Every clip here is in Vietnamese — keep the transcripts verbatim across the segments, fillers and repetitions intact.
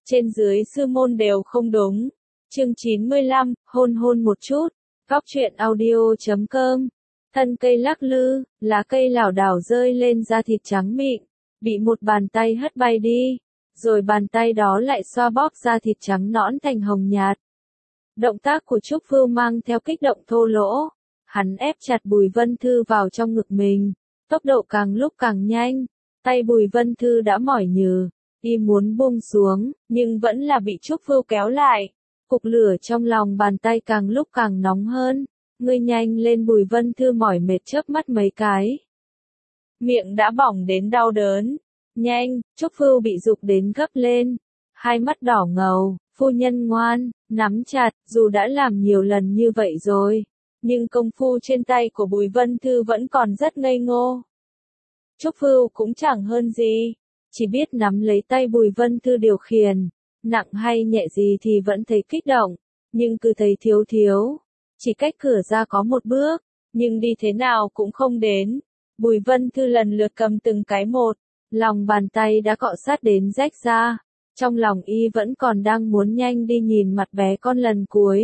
trên dưới sư môn đều không đúng. Chương chín mươi lăm, hôn hôn một chút. Góc truyện audio chấm com. Thân cây lắc lư, lá cây lảo đảo rơi lên da thịt trắng mịn, bị một bàn tay hất bay đi, rồi bàn tay đó lại xoa bóp da thịt trắng nõn thành hồng nhạt. Động tác của Trúc Vưu mang theo kích động thô lỗ, hắn ép chặt Bùi Vân Thư vào trong ngực mình, tốc độ càng lúc càng nhanh, tay Bùi Vân Thư đã mỏi nhừ, y muốn buông xuống, nhưng vẫn là bị Trúc Vưu kéo lại. Cục lửa trong lòng bàn tay càng lúc càng nóng hơn, ngươi nhanh lên. Bùi Vân Thư mỏi mệt chớp mắt mấy cái. Miệng đã bỏng đến đau đớn. Nhanh, Trúc Vưu bị giục đến gấp lên, hai mắt đỏ ngầu. Phu nhân ngoan, nắm chặt, dù đã làm nhiều lần như vậy rồi, nhưng công phu trên tay của Bùi Vân Thư vẫn còn rất ngây ngô. Trúc Vưu cũng chẳng hơn gì, chỉ biết nắm lấy tay Bùi Vân Thư điều khiển, nặng hay nhẹ gì thì vẫn thấy kích động, nhưng cứ thấy thiếu thiếu, chỉ cách cửa ra có một bước, nhưng đi thế nào cũng không đến. Bùi Vân Thư lần lượt cầm từng cái một, lòng bàn tay đã cọ sát đến rách ra. Trong lòng y vẫn còn đang muốn nhanh đi nhìn mặt bé con lần cuối.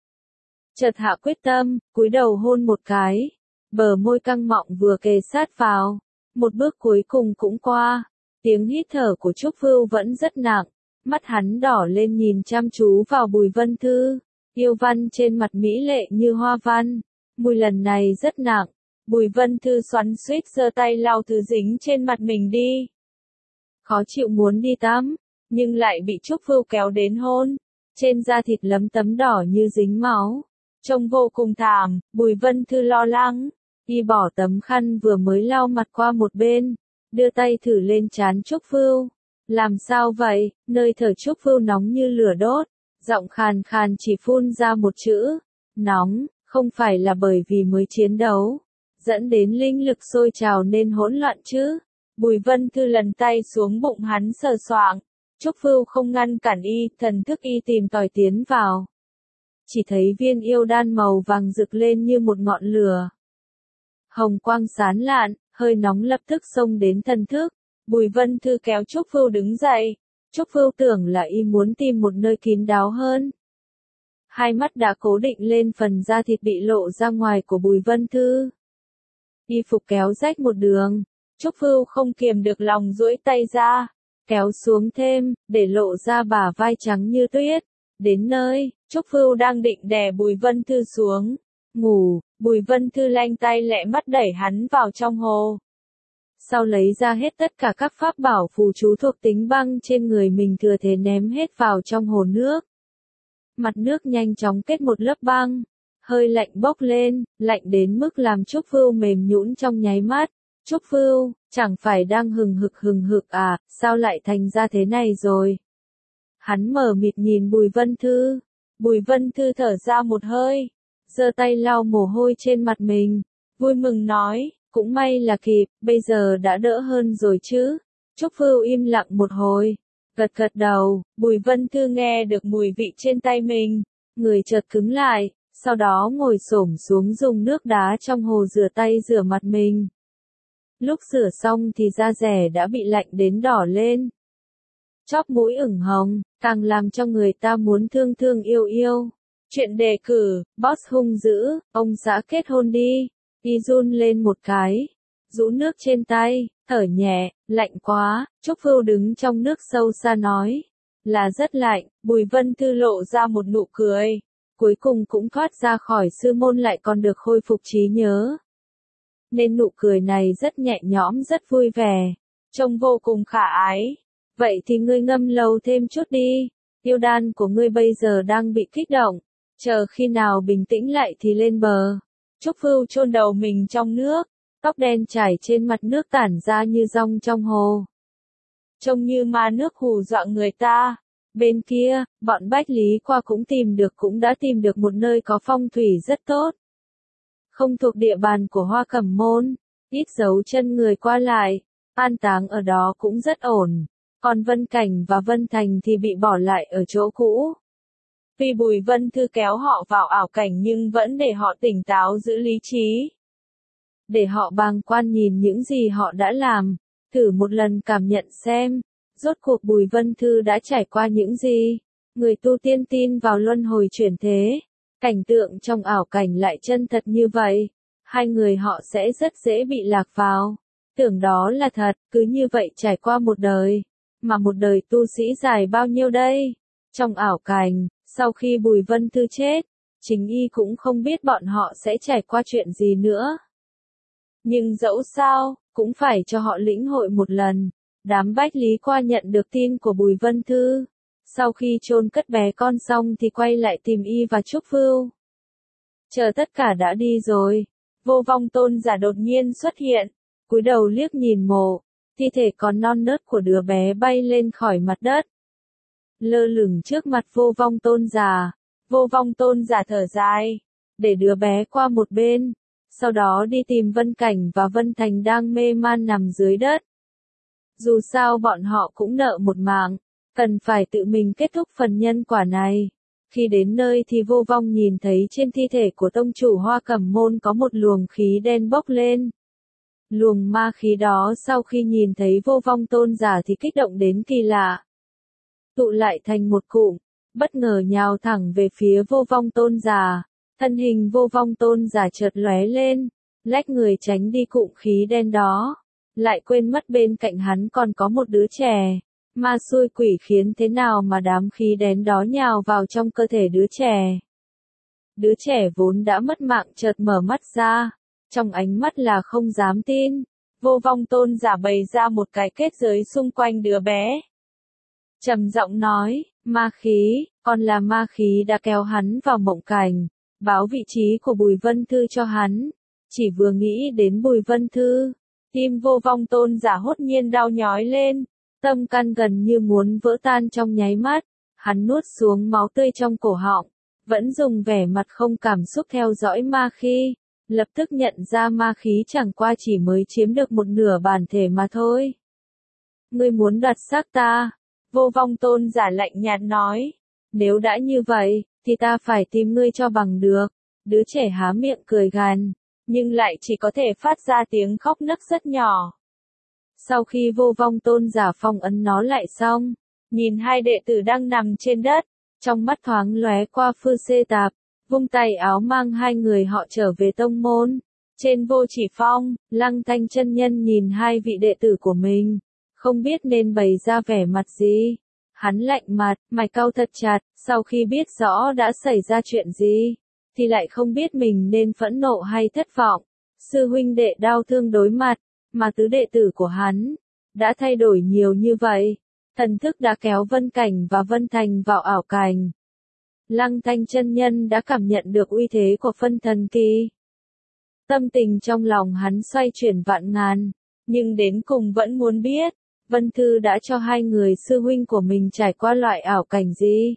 Chợt hạ quyết tâm, cúi đầu hôn một cái, bờ môi căng mọng vừa kề sát vào, một bước cuối cùng cũng qua. Tiếng hít thở của Trúc Vưu vẫn rất nặng, mắt hắn đỏ lên nhìn chăm chú vào Bùi Vân Thư, yêu văn trên mặt mỹ lệ như hoa văn, mùi lần này rất nặng. Bùi Vân Thư xoắn xuýt giơ tay lau thứ dính trên mặt mình đi. Khó chịu muốn đi tắm, nhưng lại bị Trúc Vưu kéo đến hôn, trên da thịt lấm tấm đỏ như dính máu, trông vô cùng thảm. Bùi Vân Thư lo lắng, y bỏ tấm khăn vừa mới lau mặt qua một bên, đưa tay thử lên trán Trúc Vưu. Làm sao vậy? Nơi thở Trúc Vưu nóng như lửa đốt, giọng khàn khàn chỉ phun ra một chữ, nóng. Không phải là bởi vì mới chiến đấu, dẫn đến linh lực sôi trào nên hỗn loạn chứ? Bùi Vân Thư lần tay xuống bụng hắn sờ soạng. Trúc Vưu không ngăn cản y, thần thức y tìm tòi tiến vào. Chỉ thấy viên yêu đan màu vàng rực lên như một ngọn lửa. Hồng quang sáng lạn, hơi nóng lập tức xông đến thần thức. Bùi Vân Thư kéo Trúc Vưu đứng dậy. Trúc Vưu tưởng là y muốn tìm một nơi kín đáo hơn. Hai mắt đã cố định lên phần da thịt bị lộ ra ngoài của Bùi Vân Thư. Y phục kéo rách một đường. Trúc Vưu không kiềm được lòng duỗi tay ra, kéo xuống thêm, để lộ ra bả vai trắng như tuyết. Đến nơi, Trúc Vưu đang định đè Bùi Vân Thư xuống, ngủ. Bùi Vân Thư lanh tay lẹ mắt đẩy hắn vào trong hồ. Sau lấy ra hết tất cả các pháp bảo phù chú thuộc tính băng trên người mình thừa thế ném hết vào trong hồ nước. Mặt nước nhanh chóng kết một lớp băng, hơi lạnh bốc lên, lạnh đến mức làm Trúc Vưu mềm nhũn trong nháy mắt. Trúc Vưu, chẳng phải đang hừng hực hừng hực à, sao lại thành ra thế này rồi? Hắn mờ mịt nhìn Bùi Vân Thư. Bùi Vân Thư thở ra một hơi, giơ tay lau mồ hôi trên mặt mình, vui mừng nói, cũng may là kịp, bây giờ đã đỡ hơn rồi chứ? Trúc Vưu im lặng một hồi, gật gật đầu. Bùi Vân Thư nghe được mùi vị trên tay mình, người chợt cứng lại, sau đó ngồi xổm xuống dùng nước đá trong hồ rửa tay rửa mặt mình. Lúc rửa xong thì da dẻ đã bị lạnh đến đỏ lên. Chóp mũi ửng hồng, càng làm cho người ta muốn thương thương yêu yêu. Chuyện đề cử, boss hung dữ, ông xã kết hôn đi. Y run lên một cái, rũ nước trên tay, thở nhẹ, lạnh quá. Trúc Vưu đứng trong nước sâu xa nói, là rất lạnh. Bùi Vân Thư lộ ra một nụ cười, cuối cùng cũng thoát ra khỏi sư môn lại còn được khôi phục trí nhớ. Nên nụ cười này rất nhẹ nhõm rất vui vẻ, trông vô cùng khả ái. Vậy thì ngươi ngâm lâu thêm chút đi, yêu đan của ngươi bây giờ đang bị kích động, chờ khi nào bình tĩnh lại thì lên bờ. Trúc Vưu chôn đầu mình trong nước, tóc đen chảy trên mặt nước tản ra như dong trong hồ. Trông như ma nước hù dọa người ta. Bên kia, bọn Bách Lý Qua cũng tìm được cũng đã tìm được một nơi có phong thủy rất tốt. Không thuộc địa bàn của Hoa Cẩm Môn, ít dấu chân người qua lại, an táng ở đó cũng rất ổn. Còn Vân Cảnh và Vân Thành thì bị bỏ lại ở chỗ cũ. Vì Bùi Vân Thư kéo họ vào ảo cảnh nhưng vẫn để họ tỉnh táo giữ lý trí. Để họ bàng quan nhìn những gì họ đã làm, thử một lần cảm nhận xem, Rốt cuộc Bùi Vân Thư đã trải qua những gì? Người tu tiên tin vào luân hồi chuyển thế. Cảnh tượng trong ảo cảnh lại chân thật như vậy. Hai người họ sẽ rất dễ bị lạc vào. Tưởng đó là thật, cứ như vậy trải qua một đời. Mà một đời tu sĩ dài bao nhiêu đây? Trong ảo cảnh, sau khi Bùi Vân Thư chết, chính y cũng không biết bọn họ sẽ trải qua chuyện gì nữa. Nhưng dẫu sao, cũng phải cho họ lĩnh hội một lần. Đám Bách Lý Qua nhận được tin của Bùi Vân Thư. Sau khi chôn cất bé con xong thì quay lại tìm y và Trúc Vưu. Chờ tất cả đã đi rồi, Vô Vong Tôn giả đột nhiên xuất hiện, cúi đầu liếc nhìn mộ, thi thể còn non nớt của đứa bé bay lên khỏi mặt đất. Lơ lửng trước mặt Vô Vong Tôn giả, Vô Vong Tôn giả thở dài, để đứa bé qua một bên, sau đó đi tìm Vân Cảnh và Vân Thành đang mê man nằm dưới đất. Dù sao bọn họ cũng nợ một mạng, cần phải tự mình kết thúc phần nhân quả này. Khi đến nơi thì Vô Vong nhìn thấy trên thi thể của tông chủ Hoa Cẩm Môn có một luồng khí đen bốc lên. Luồng ma khí đó sau khi nhìn thấy Vô Vong Tôn giả thì kích động đến kỳ lạ. Tụ lại thành một cụm, bất ngờ nhào thẳng về phía Vô Vong Tôn giả. Thân hình Vô Vong Tôn giả chợt lóe lên, lách người tránh đi cụm khí đen đó. Lại quên mất bên cạnh hắn còn có một đứa trẻ. Ma xui quỷ khiến thế nào mà đám khí đen đó nhào vào trong cơ thể đứa trẻ. Đứa trẻ vốn đã mất mạng chợt mở mắt ra, trong ánh mắt là không dám tin. Vô Vong Tôn giả bày ra một cái kết giới xung quanh đứa bé. Trầm giọng nói, ma khí, còn là ma khí đã kéo hắn vào mộng cảnh, báo vị trí của Bùi Vân Thư cho hắn. Chỉ vừa nghĩ đến Bùi Vân Thư, tim Vô Vong Tôn giả hốt nhiên đau nhói lên. Tâm can gần như muốn vỡ tan trong nháy mắt, hắn nuốt xuống máu tươi trong cổ họng, vẫn dùng vẻ mặt không cảm xúc theo dõi ma khí, lập tức nhận ra ma khí chẳng qua chỉ mới chiếm được một nửa bản thể mà thôi. Ngươi muốn đoạt xác ta? Vô Vong Tôn giả lạnh nhạt nói, nếu đã như vậy, thì ta phải tìm ngươi cho bằng được. Đứa trẻ há miệng cười gằn, nhưng lại chỉ có thể phát ra tiếng khóc nấc rất nhỏ. Sau khi Vô Vong Tôn giả phong ấn nó lại xong, nhìn hai đệ tử đang nằm trên đất, trong mắt thoáng lóe qua Phư Xê Tạp, vung tay áo mang hai người họ trở về tông môn. Trên Vô Chỉ Phong, Lăng Thanh chân nhân nhìn hai vị đệ tử của mình, không biết nên bày ra vẻ mặt gì. Hắn lạnh mặt, mày cau thật chặt, sau khi biết rõ đã xảy ra chuyện gì, thì lại không biết mình nên phẫn nộ hay thất vọng. Sư huynh đệ đau thương đối mặt, mà tứ đệ tử của hắn đã thay đổi nhiều như vậy. Thần thức đã kéo Vân Cảnh và Vân Thành vào ảo cảnh. Lăng Thanh chân nhân đã cảm nhận được uy thế của phân thần kỳ. Tâm tình trong lòng hắn xoay chuyển vạn ngàn, nhưng đến cùng vẫn muốn biết, Vân Thư đã cho hai người sư huynh của mình trải qua loại ảo cảnh gì.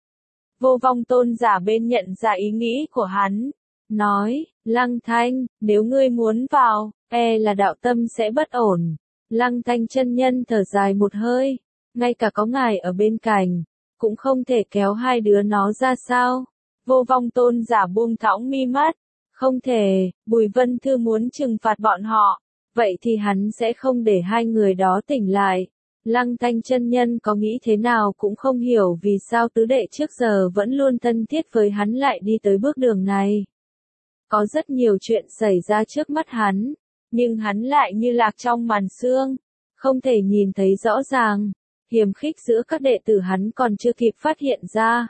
Vô Vong Tôn giả bên nhận ra ý nghĩ của hắn, nói, Lăng Thanh, nếu ngươi muốn vào, e là đạo tâm sẽ bất ổn. Lăng Thanh chân nhân thở dài một hơi, ngay cả có ngài ở bên cạnh, cũng không thể kéo hai đứa nó ra sao. Vô Vong Tôn giả buông thõng mi mắt, không thể, Bùi Vân Thư muốn trừng phạt bọn họ, vậy thì hắn sẽ không để hai người đó tỉnh lại. Lăng Thanh chân nhân có nghĩ thế nào cũng không hiểu vì sao tứ đệ trước giờ vẫn luôn thân thiết với hắn lại đi tới bước đường này. Có rất nhiều chuyện xảy ra trước mắt hắn, nhưng hắn lại như lạc trong màn sương, không thể nhìn thấy rõ ràng. Hiềm khích giữa các đệ tử hắn còn chưa kịp phát hiện ra.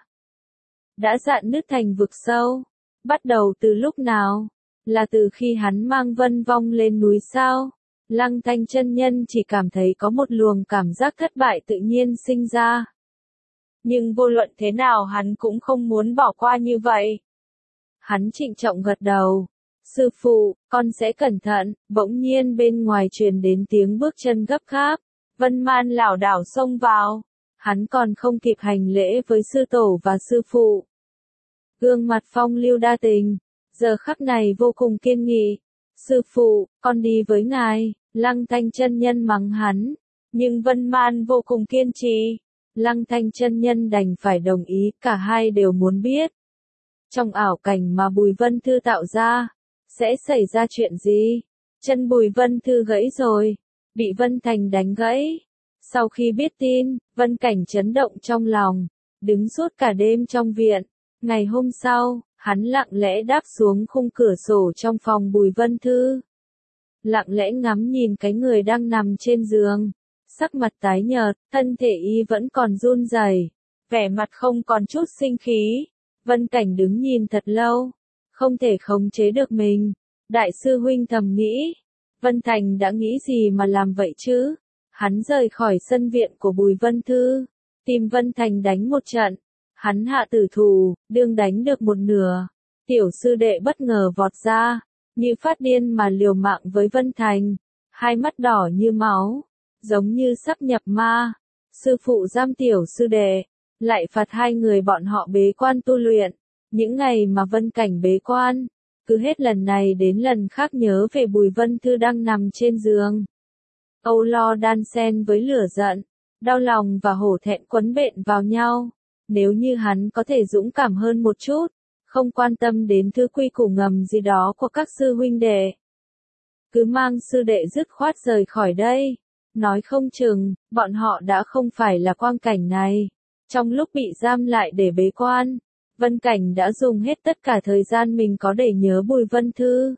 Đã dạn nứt thành vực sâu. Bắt đầu từ lúc nào? Là từ khi hắn mang Vân Vong lên núi sao? Lăng Thanh chân nhân chỉ cảm thấy có một luồng cảm giác thất bại tự nhiên sinh ra. Nhưng vô luận thế nào hắn cũng không muốn bỏ qua như vậy. Hắn trịnh trọng gật đầu. Sư phụ, con sẽ cẩn thận. Bỗng nhiên bên ngoài truyền đến tiếng bước chân gấp gáp. Vân Man lảo đảo xông vào. Hắn còn không kịp hành lễ với sư tổ và sư phụ. Gương mặt phong lưu đa tình, giờ khắc này vô cùng kiên nghị. Sư phụ, con đi với ngài. Lăng Thanh chân nhân mắng hắn. Nhưng Vân Man vô cùng kiên trì. Lăng Thanh chân nhân đành phải đồng ý, cả hai đều muốn biết. Trong ảo cảnh mà Bùi Vân Thư tạo ra, sẽ xảy ra chuyện gì? Chân Bùi Vân Thư gãy rồi, bị Vân Thành đánh gãy. Sau khi biết tin, Vân Cảnh chấn động trong lòng, đứng suốt cả đêm trong viện. Ngày hôm sau, hắn lặng lẽ đáp xuống khung cửa sổ trong phòng Bùi Vân Thư. Lặng lẽ ngắm nhìn cái người đang nằm trên giường, sắc mặt tái nhợt, thân thể y vẫn còn run rẩy, vẻ mặt không còn chút sinh khí. Vân Cảnh đứng nhìn thật lâu, không thể khống chế được mình. Đại sư huynh thầm nghĩ, Vân Thành đã nghĩ gì mà làm vậy chứ? Hắn rời khỏi sân viện của Bùi Vân Thư, tìm Vân Thành đánh một trận. Hắn hạ tử thủ, đương đánh được một nửa. Tiểu sư đệ bất ngờ vọt ra, như phát điên mà liều mạng với Vân Thành. Hai mắt đỏ như máu, giống như sắp nhập ma. Sư phụ giam tiểu sư đệ, lại phạt hai người bọn họ bế quan tu luyện. Những ngày mà Vân Cảnh bế quan, cứ hết lần này đến lần khác nhớ về Bùi Vân Thư đang nằm trên giường. Âu lo đan xen với lửa giận, đau lòng và hổ thẹn quấn bện vào nhau. Nếu như hắn có thể dũng cảm hơn một chút, không quan tâm đến thứ quy củ ngầm gì đó của các sư huynh đệ, cứ mang sư đệ dứt khoát rời khỏi đây. Nói không chừng, bọn họ đã không phải là quang cảnh này. Trong lúc bị giam lại để bế quan, Vân Cảnh đã dùng hết tất cả thời gian mình có để nhớ Bùi Vân Thư.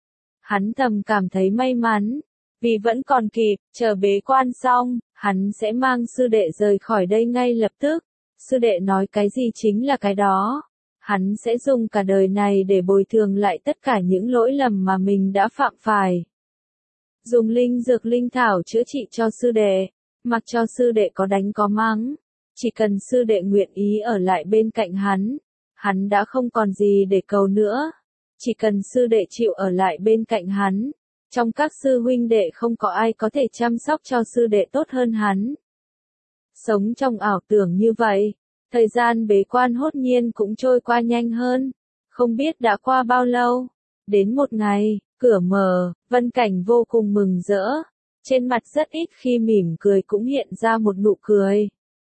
Hắn thầm cảm thấy may mắn, vì vẫn còn kịp, chờ bế quan xong, hắn sẽ mang sư đệ rời khỏi đây ngay lập tức. Sư đệ nói cái gì chính là cái đó. Hắn sẽ dùng cả đời này để bồi thường lại tất cả những lỗi lầm mà mình đã phạm phải. Dùng linh dược linh thảo chữa trị cho sư đệ, mặc cho sư đệ có đánh có mắng. Chỉ cần sư đệ nguyện ý ở lại bên cạnh hắn, hắn đã không còn gì để cầu nữa. Chỉ cần sư đệ chịu ở lại bên cạnh hắn, trong các sư huynh đệ không có ai có thể chăm sóc cho sư đệ tốt hơn hắn. Sống trong ảo tưởng như vậy, thời gian bế quan hốt nhiên cũng trôi qua nhanh hơn. Không biết đã qua bao lâu, đến một ngày, cửa mở, Vân Cảnh vô cùng mừng rỡ. Trên mặt rất ít khi mỉm cười cũng hiện ra một nụ cười.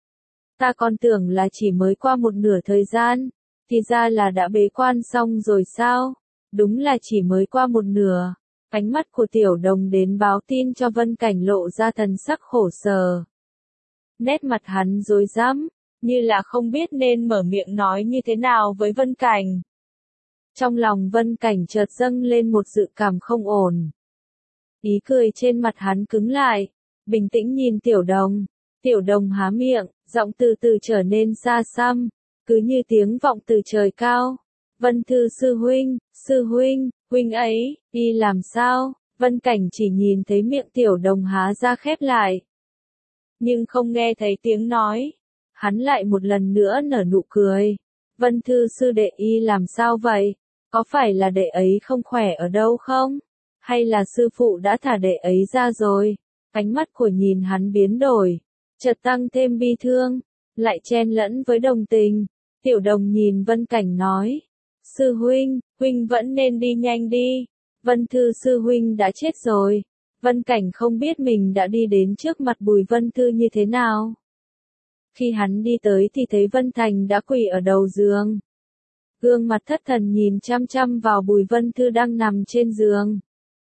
Ta còn tưởng là chỉ mới qua một nửa thời gian, thì ra là đã bế quan xong rồi sao? Đúng là chỉ mới qua một nửa. Ánh mắt của Tiểu Đồng đến báo tin cho Vân Cảnh lộ ra thần sắc khổ sở. Nét mặt hắn rối rắm, như là không biết nên mở miệng nói như thế nào với Vân Cảnh. Trong lòng Vân Cảnh chợt dâng lên một dự cảm không ổn. Ý cười trên mặt hắn cứng lại, bình tĩnh nhìn Tiểu Đồng. Tiểu Đồng há miệng, giọng từ từ trở nên xa xăm, cứ như tiếng vọng từ trời cao. Vân Thư sư huynh, sư huynh, huynh ấy, đi làm sao? Vân Cảnh chỉ nhìn thấy miệng Tiểu Đồng há ra khép lại, nhưng không nghe thấy tiếng nói. Hắn lại một lần nữa nở nụ cười. Vân Thư sư đệ y làm sao vậy? Có phải là đệ ấy không khỏe ở đâu không? Hay là sư phụ đã thả đệ ấy ra rồi? Ánh mắt của nhìn hắn biến đổi, chợt tăng thêm bi thương, lại chen lẫn với đồng tình. Tiểu Đồng nhìn Vân Cảnh nói, sư huynh, huynh vẫn nên đi nhanh đi. Vân Thư sư huynh đã chết rồi. Vân Cảnh không biết mình đã đi đến trước mặt Bùi Vân Thư như thế nào. Khi hắn đi tới thì thấy Vân Thành đã quỳ ở đầu giường. Gương mặt thất thần nhìn chăm chăm vào Bùi Vân Thư đang nằm trên giường.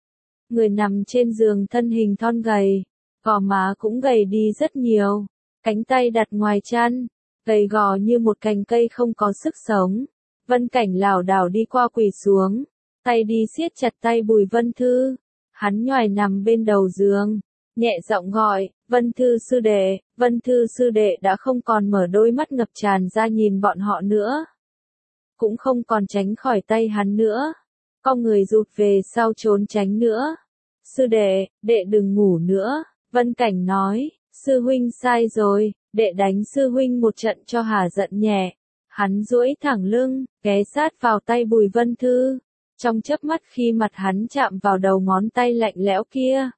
Người nằm trên giường thân hình thon gầy, gò má cũng gầy đi rất nhiều, cánh tay đặt ngoài chăn, gầy gò như một cành cây không có sức sống. Vân Cảnh lảo đảo đi qua quỳ xuống, tay đi siết chặt tay Bùi Vân Thư. Hắn nhoài nằm bên đầu giường, nhẹ giọng gọi, Vân Thư sư đệ. Vân Thư sư đệ đã không còn mở đôi mắt ngập tràn ra nhìn bọn họ nữa, cũng không còn tránh khỏi tay hắn nữa, con người rụt về sau trốn tránh nữa. Sư đệ, đệ đừng ngủ nữa. Vân Cảnh nói, sư huynh sai rồi, đệ đánh sư huynh một trận cho hả giận nhẹ. Hắn duỗi thẳng lưng, ghé sát vào tay Bùi Vân Thư. Trong chớp mắt khi mặt hắn chạm vào đầu ngón tay lạnh lẽo kia,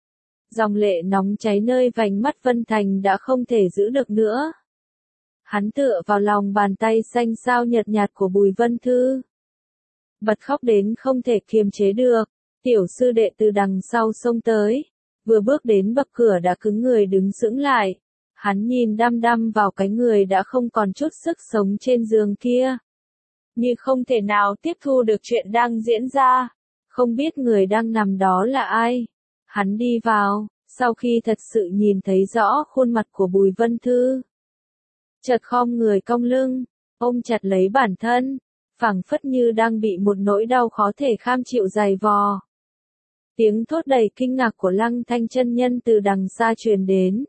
dòng lệ nóng cháy nơi vành mắt Vân Thành đã không thể giữ được nữa. Hắn tựa vào lòng bàn tay xanh xao nhợt nhạt của Bùi Vân Thư, bật khóc đến không thể kiềm chế được. Tiểu sư đệ từ đằng sau xông tới, vừa bước đến bậc cửa đã cứng người đứng sững lại. Hắn nhìn đăm đăm vào cái người đã không còn chút sức sống trên giường kia, như không thể nào tiếp thu được chuyện đang diễn ra. Không biết người đang nằm đó là ai. Hắn đi vào, Sau khi thật sự nhìn thấy rõ khuôn mặt của Bùi Vân Thư, chợt khom người cong lưng, ôm chặt lấy bản thân, phảng phất như đang bị một nỗi đau khó thể kham chịu dày vò. Tiếng thốt đầy kinh ngạc của Lăng Thanh chân nhân từ đằng xa truyền đến.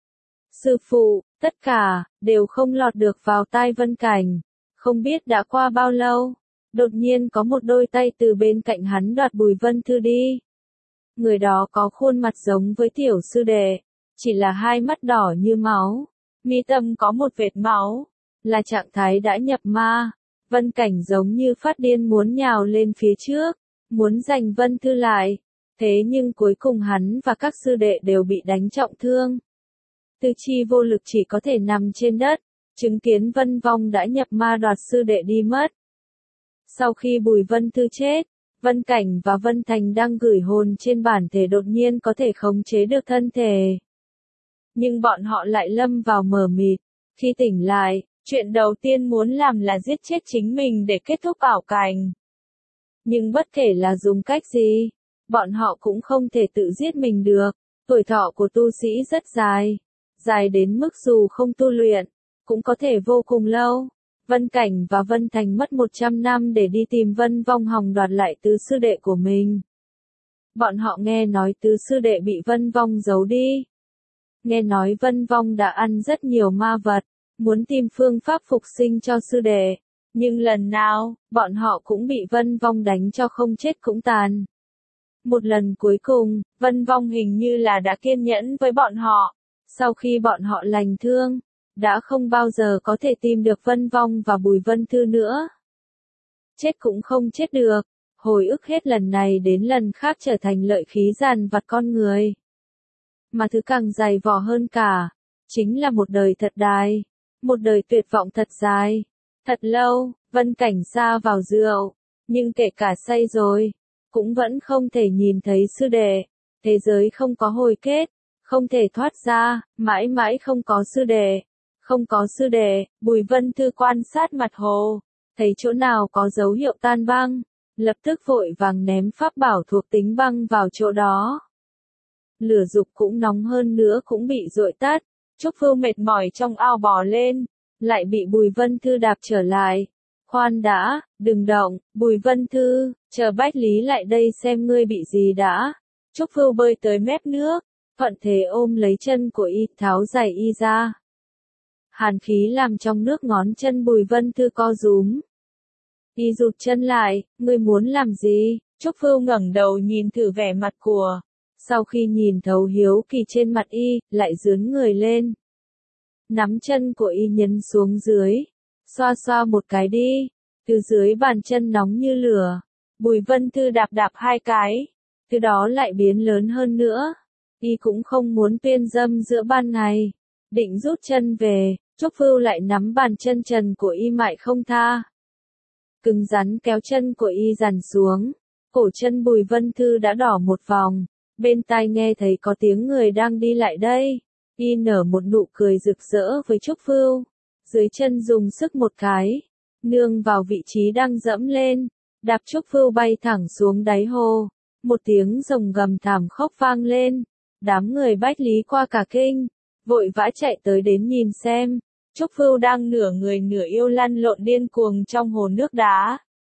Sư phụ, tất cả, đều không lọt được vào tai Vân Cảnh. Không biết đã qua bao lâu, đột nhiên có một đôi tay từ bên cạnh hắn đoạt Bùi Vân Thư đi. Người đó có khuôn mặt giống với tiểu sư đệ, chỉ là hai mắt đỏ như máu, mi tâm có một vệt máu, là trạng thái đã nhập ma. Vân Cảnh giống như phát điên muốn nhào lên phía trước, muốn giành Vân Thư lại, thế nhưng cuối cùng hắn và các sư đệ đều bị đánh trọng thương. Tư chi vô lực chỉ có thể nằm trên đất, chứng kiến Vân Vong đã nhập ma đoạt sư đệ đi mất. Sau khi Bùi Vân Thư chết, Vân Cảnh và Vân Thành đang gửi hồn trên bản thể đột nhiên có thể khống chế được thân thể. Nhưng bọn họ lại lâm vào mờ mịt, khi tỉnh lại, chuyện đầu tiên muốn làm là giết chết chính mình để kết thúc ảo cảnh. Nhưng bất kể là dùng cách gì, bọn họ cũng không thể tự giết mình được, tuổi thọ của tu sĩ rất dài, dài đến mức dù không tu luyện, cũng có thể vô cùng lâu. Vân Cảnh và Vân Thành mất một trăm năm để đi tìm Vân Vong hòng đoạt lại tứ sư đệ của mình. Bọn họ nghe nói tứ sư đệ bị Vân Vong giấu đi. Nghe nói Vân Vong đã ăn rất nhiều ma vật, muốn tìm phương pháp phục sinh cho sư đệ. Nhưng lần nào, bọn họ cũng bị Vân Vong đánh cho không chết cũng tàn. Một lần cuối cùng, Vân Vong hình như là đã kiên nhẫn với bọn họ. Sau khi bọn họ lành thương, đã không bao giờ có thể tìm được Vân Vong và Bùi Vân Thư nữa. Chết cũng không chết được, hồi ức hết lần này đến lần khác trở thành lợi khí dằn vặt con người. Mà thứ càng dày vò hơn cả, chính là một đời thật dài, một đời tuyệt vọng thật dài. Thật lâu, Vân Cảnh sa vào rượu, nhưng kể cả say rồi, cũng vẫn không thể nhìn thấy sư đệ. Thế giới không có hồi kết, không thể thoát ra, mãi mãi không có sư đệ. Không có sư đệ, Bùi Vân Thư quan sát mặt hồ, thấy chỗ nào có dấu hiệu tan băng, lập tức vội vàng ném pháp bảo thuộc tính băng vào chỗ đó. Lửa dục cũng nóng hơn nữa cũng bị dội tắt, Trúc Vưu mệt mỏi trong ao bò lên, lại bị Bùi Vân Thư đạp trở lại. Khoan đã, đừng động, Bùi Vân Thư, chờ Bách Lý lại đây xem ngươi bị gì đã. Trúc Vưu bơi tới mép nước, thuận thế ôm lấy chân của y, tháo giày y ra. Hàn khí làm trong nước ngón chân Bùi Vân Thư co rúm. Y rụt chân lại, ngươi muốn làm gì? Trúc Vưu ngẩng đầu nhìn thử vẻ mặt của. Sau khi nhìn thấu hiếu kỳ trên mặt y, lại dướn người lên. Nắm chân của y nhấn xuống dưới. Xoa xoa một cái đi. Từ dưới bàn chân nóng như lửa. Bùi Vân Thư đạp đạp hai cái. Từ đó lại biến lớn hơn nữa. Y cũng không muốn tuyên dâm giữa ban ngày. Định rút chân về, Trúc Vưu lại nắm bàn chân trần của y mãi không tha. Cứng rắn kéo chân của y dằn xuống. Cổ chân Bùi Vân Thư đã đỏ một vòng. Bên tai nghe thấy có tiếng người đang đi lại đây. Y nở một nụ cười rực rỡ với Trúc Vưu. Dưới chân dùng sức một cái. Nương vào vị trí đang dẫm lên. Đạp Trúc Vưu bay thẳng xuống đáy hồ. Một tiếng rồng gầm thảm khốc vang lên. Đám người Bách Lý qua cả kinh. Vội vã chạy tới đến nhìn xem. Trúc Vưu đang nửa người nửa yêu lăn lộn điên cuồng trong hồ nước đá.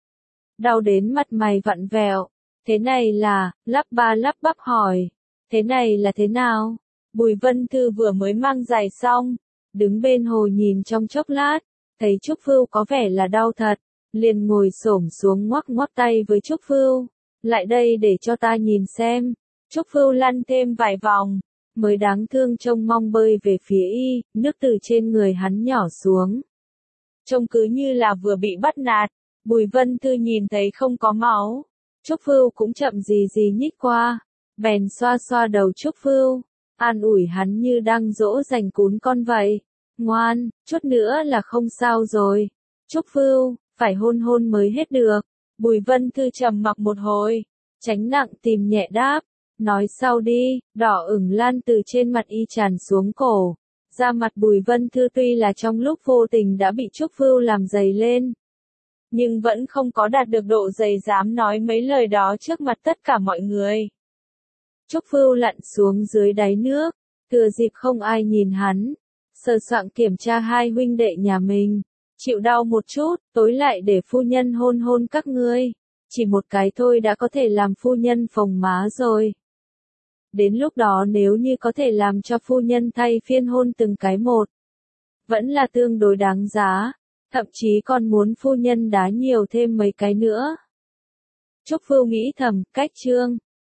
Đau đến mặt mày vặn vẹo. Thế này là, lắp ba lắp bắp hỏi. Thế này là thế nào? Bùi Vân Thư vừa mới mang giày xong. Đứng bên hồ nhìn trong chốc lát. Thấy Trúc Vưu có vẻ là đau thật. Liền ngồi xổm xuống ngoắc ngoắc tay với Trúc Vưu. Lại đây để cho ta nhìn xem. Trúc Vưu lăn thêm vài vòng. Mới đáng thương trông mong bơi về phía y, nước từ trên người hắn nhỏ xuống. Trông cứ như là vừa bị bắt nạt. Bùi Vân Thư nhìn thấy không có máu. Trúc Vưu cũng chậm gì gì nhích qua. Bèn xoa xoa đầu Trúc Vưu. An ủi hắn như đang dỗ dành cún con vậy. Ngoan, chút nữa là không sao rồi. Trúc Vưu, phải hôn hôn mới hết được. Bùi Vân Thư trầm mặc một hồi. Tránh nặng tìm nhẹ đáp. Nói sau đi, đỏ ửng lan từ trên mặt y tràn xuống cổ. Da mặt Bùi Vân Thư tuy là trong lúc vô tình đã bị Trúc Vưu làm dày lên. Nhưng vẫn không có đạt được độ dày dám nói mấy lời đó trước mặt tất cả mọi người. Trúc Vưu lặn xuống dưới đáy nước, thừa dịp không ai nhìn hắn, sờ soạng kiểm tra hai huynh đệ nhà mình. Chịu đau một chút, tối lại để phu nhân hôn hôn các ngươi. Chỉ một cái thôi đã có thể làm phu nhân phồng má rồi. Đến lúc đó nếu như có thể làm cho phu nhân thay phiên hôn từng cái một, vẫn là tương đối đáng giá, thậm chí còn muốn phu nhân đá nhiều thêm mấy cái nữa. Trúc Vưu nghĩ thầm, cách trương,